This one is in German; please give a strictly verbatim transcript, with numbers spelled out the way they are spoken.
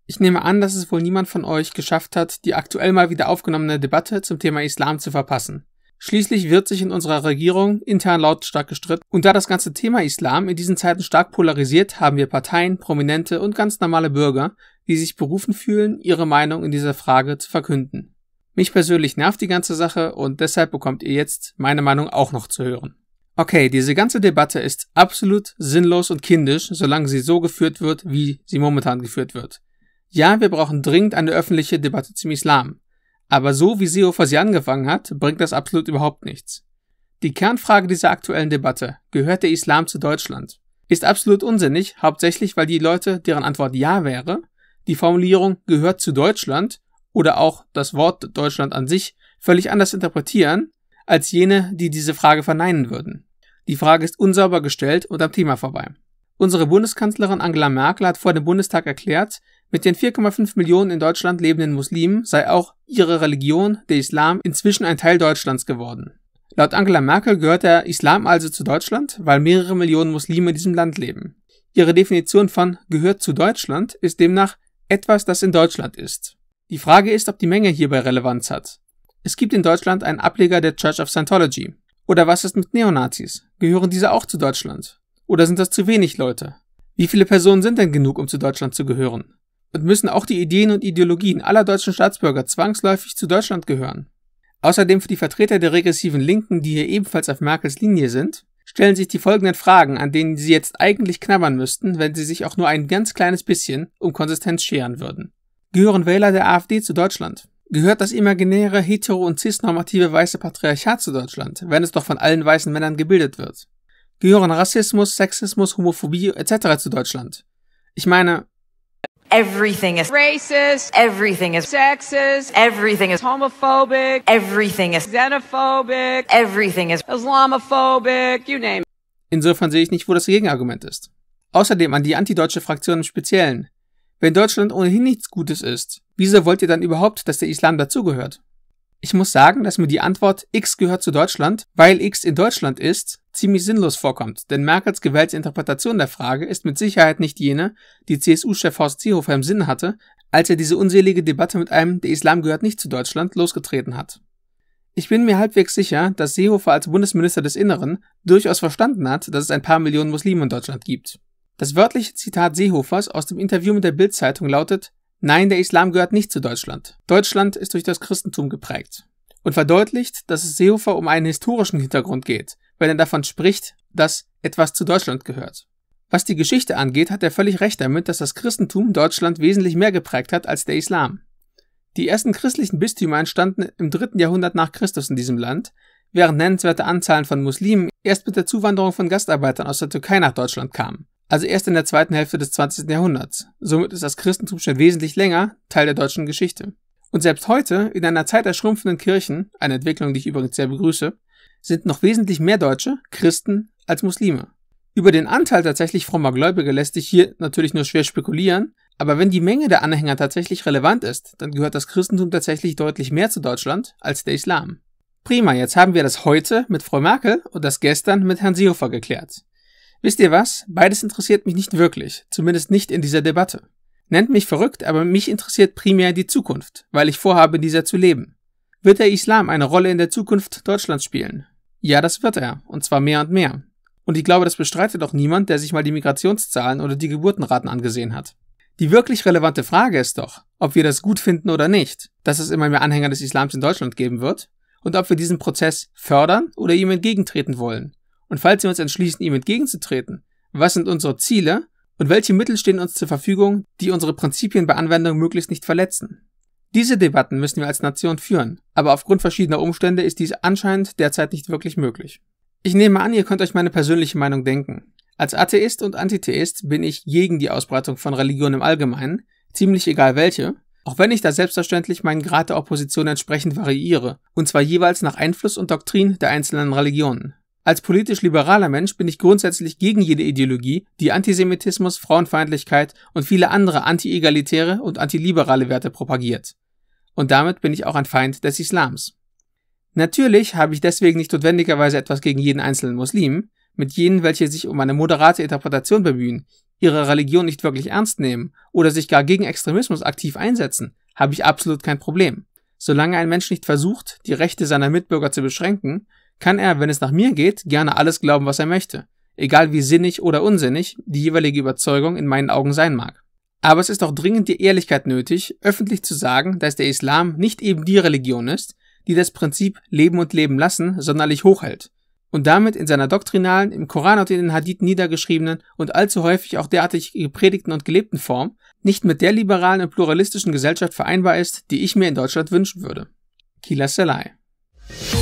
Ich nehme an, dass es wohl niemand von euch geschafft hat, die aktuell mal wieder aufgenommene Debatte zum Thema Islam zu verpassen. Schließlich wird sich in unserer Regierung intern lautstark gestritten und da das ganze Thema Islam in diesen Zeiten stark polarisiert, haben wir Parteien, Prominente und ganz normale Bürger, die sich berufen fühlen, ihre Meinung in dieser Frage zu verkünden. Mich persönlich nervt die ganze Sache und deshalb bekommt ihr jetzt meine Meinung auch noch zu hören. Okay, diese ganze Debatte ist absolut sinnlos und kindisch, solange sie so geführt wird, wie sie momentan geführt wird. Ja, wir brauchen dringend eine öffentliche Debatte zum Islam. Aber so wie Seehofer sie angefangen hat, bringt das absolut überhaupt nichts. Die Kernfrage dieser aktuellen Debatte, gehört der Islam zu Deutschland, ist absolut unsinnig, hauptsächlich weil die Leute, deren Antwort ja wäre, die Formulierung gehört zu Deutschland oder auch das Wort Deutschland an sich völlig anders interpretieren, als jene, die diese Frage verneinen würden. Die Frage ist unsauber gestellt und am Thema vorbei. Unsere Bundeskanzlerin Angela Merkel hat vor dem Bundestag erklärt, mit den vier Komma fünf Millionen in Deutschland lebenden Muslimen sei auch ihre Religion, der Islam, inzwischen ein Teil Deutschlands geworden. Laut Angela Merkel gehört der Islam also zu Deutschland, weil mehrere Millionen Muslime in diesem Land leben. Ihre Definition von gehört zu Deutschland ist demnach etwas, das in Deutschland ist. Die Frage ist, ob die Menge hierbei Relevanz hat. Es gibt in Deutschland einen Ableger der Church of Scientology. Oder was ist mit Neonazis? Gehören diese auch zu Deutschland? Oder sind das zu wenig Leute? Wie viele Personen sind denn genug, um zu Deutschland zu gehören? Und müssen auch die Ideen und Ideologien aller deutschen Staatsbürger zwangsläufig zu Deutschland gehören? Außerdem für die Vertreter der regressiven Linken, die hier ebenfalls auf Merkels Linie sind, stellen sich die folgenden Fragen, an denen sie jetzt eigentlich knabbern müssten, wenn sie sich auch nur ein ganz kleines bisschen um Konsistenz scheren würden. Gehören Wähler der AfD zu Deutschland? Gehört das imaginäre hetero- und cis-normative weiße Patriarchat zu Deutschland, wenn es doch von allen weißen Männern gebildet wird? Gehören Rassismus, Sexismus, Homophobie et cetera zu Deutschland? Ich meine, everything is racist, everything is sexist, everything is homophobic, everything is xenophobic, everything is Islamophobic, you name it. Insofern sehe ich nicht, wo das Gegenargument ist. Außerdem an die antideutsche Fraktion im Speziellen. Wenn Deutschland ohnehin nichts Gutes ist, wieso wollt ihr dann überhaupt, dass der Islam dazugehört? Ich muss sagen, dass mir die Antwort X gehört zu Deutschland, weil X in Deutschland ist, ziemlich sinnlos vorkommt, denn Merkels gewählte Interpretation der Frage ist mit Sicherheit nicht jene, die C S U-Chef Horst Seehofer im Sinn hatte, als er diese unselige Debatte mit einem der Islam gehört nicht zu Deutschland losgetreten hat. Ich bin mir halbwegs sicher, dass Seehofer als Bundesminister des Inneren durchaus verstanden hat, dass es ein paar Millionen Muslime in Deutschland gibt. Das wörtliche Zitat Seehofers aus dem Interview mit der Bild-Zeitung lautet: Nein, der Islam gehört nicht zu Deutschland. Deutschland ist durch das Christentum geprägt. Und verdeutlicht, dass es Seehofer um einen historischen Hintergrund geht, wenn er davon spricht, dass etwas zu Deutschland gehört. Was die Geschichte angeht, hat er völlig recht damit, dass das Christentum Deutschland wesentlich mehr geprägt hat als der Islam. Die ersten christlichen Bistümer entstanden im dritten Jahrhundert nach Christus in diesem Land, während nennenswerte Anzahlen von Muslimen erst mit der Zuwanderung von Gastarbeitern aus der Türkei nach Deutschland kamen. Also erst in der zweiten Hälfte des zwanzigsten Jahrhunderts. Somit ist das Christentum schon wesentlich länger Teil der deutschen Geschichte. Und selbst heute, in einer Zeit der schrumpfenden Kirchen, eine Entwicklung, die ich übrigens sehr begrüße, sind noch wesentlich mehr Deutsche Christen als Muslime. Über den Anteil tatsächlich frommer Gläubige lässt sich hier natürlich nur schwer spekulieren, aber wenn die Menge der Anhänger tatsächlich relevant ist, dann gehört das Christentum tatsächlich deutlich mehr zu Deutschland als der Islam. Prima, jetzt haben wir das heute mit Frau Merkel und das gestern mit Herrn Seehofer geklärt. Wisst ihr was? Beides interessiert mich nicht wirklich, zumindest nicht in dieser Debatte. Nennt mich verrückt, aber mich interessiert primär die Zukunft, weil ich vorhabe, in dieser zu leben. Wird der Islam eine Rolle in der Zukunft Deutschlands spielen? Ja, das wird er, und zwar mehr und mehr. Und ich glaube, das bestreitet auch niemand, der sich mal die Migrationszahlen oder die Geburtenraten angesehen hat. Die wirklich relevante Frage ist doch, ob wir das gut finden oder nicht, dass es immer mehr Anhänger des Islams in Deutschland geben wird, und ob wir diesen Prozess fördern oder ihm entgegentreten wollen. Und falls wir uns entschließen, ihm entgegenzutreten, was sind unsere Ziele und welche Mittel stehen uns zur Verfügung, die unsere Prinzipien bei Anwendung möglichst nicht verletzen? Diese Debatten müssen wir als Nation führen, aber aufgrund verschiedener Umstände ist dies anscheinend derzeit nicht wirklich möglich. Ich nehme an, ihr könnt euch meine persönliche Meinung denken. Als Atheist und Antitheist bin ich gegen die Ausbreitung von Religion im Allgemeinen, ziemlich egal welche, auch wenn ich da selbstverständlich meinen Grad der Opposition entsprechend variiere, und zwar jeweils nach Einfluss und Doktrin der einzelnen Religionen. Als politisch liberaler Mensch bin ich grundsätzlich gegen jede Ideologie, die Antisemitismus, Frauenfeindlichkeit und viele andere anti-egalitäre und antiliberale Werte propagiert. Und damit bin ich auch ein Feind des Islams. Natürlich habe ich deswegen nicht notwendigerweise etwas gegen jeden einzelnen Muslim, mit jenen, welche sich um eine moderate Interpretation bemühen, ihre Religion nicht wirklich ernst nehmen oder sich gar gegen Extremismus aktiv einsetzen, habe ich absolut kein Problem. Solange ein Mensch nicht versucht, die Rechte seiner Mitbürger zu beschränken, kann er, wenn es nach mir geht, gerne alles glauben, was er möchte, egal wie sinnig oder unsinnig die jeweilige Überzeugung in meinen Augen sein mag. Aber es ist auch dringend die Ehrlichkeit nötig, öffentlich zu sagen, dass der Islam nicht eben die Religion ist, die das Prinzip Leben und Leben lassen sonderlich hochhält und damit in seiner doktrinalen, im Koran und in den Hadith niedergeschriebenen und allzu häufig auch derartig gepredigten und gelebten Form nicht mit der liberalen und pluralistischen Gesellschaft vereinbar ist, die ich mir in Deutschland wünschen würde. Kila Selai.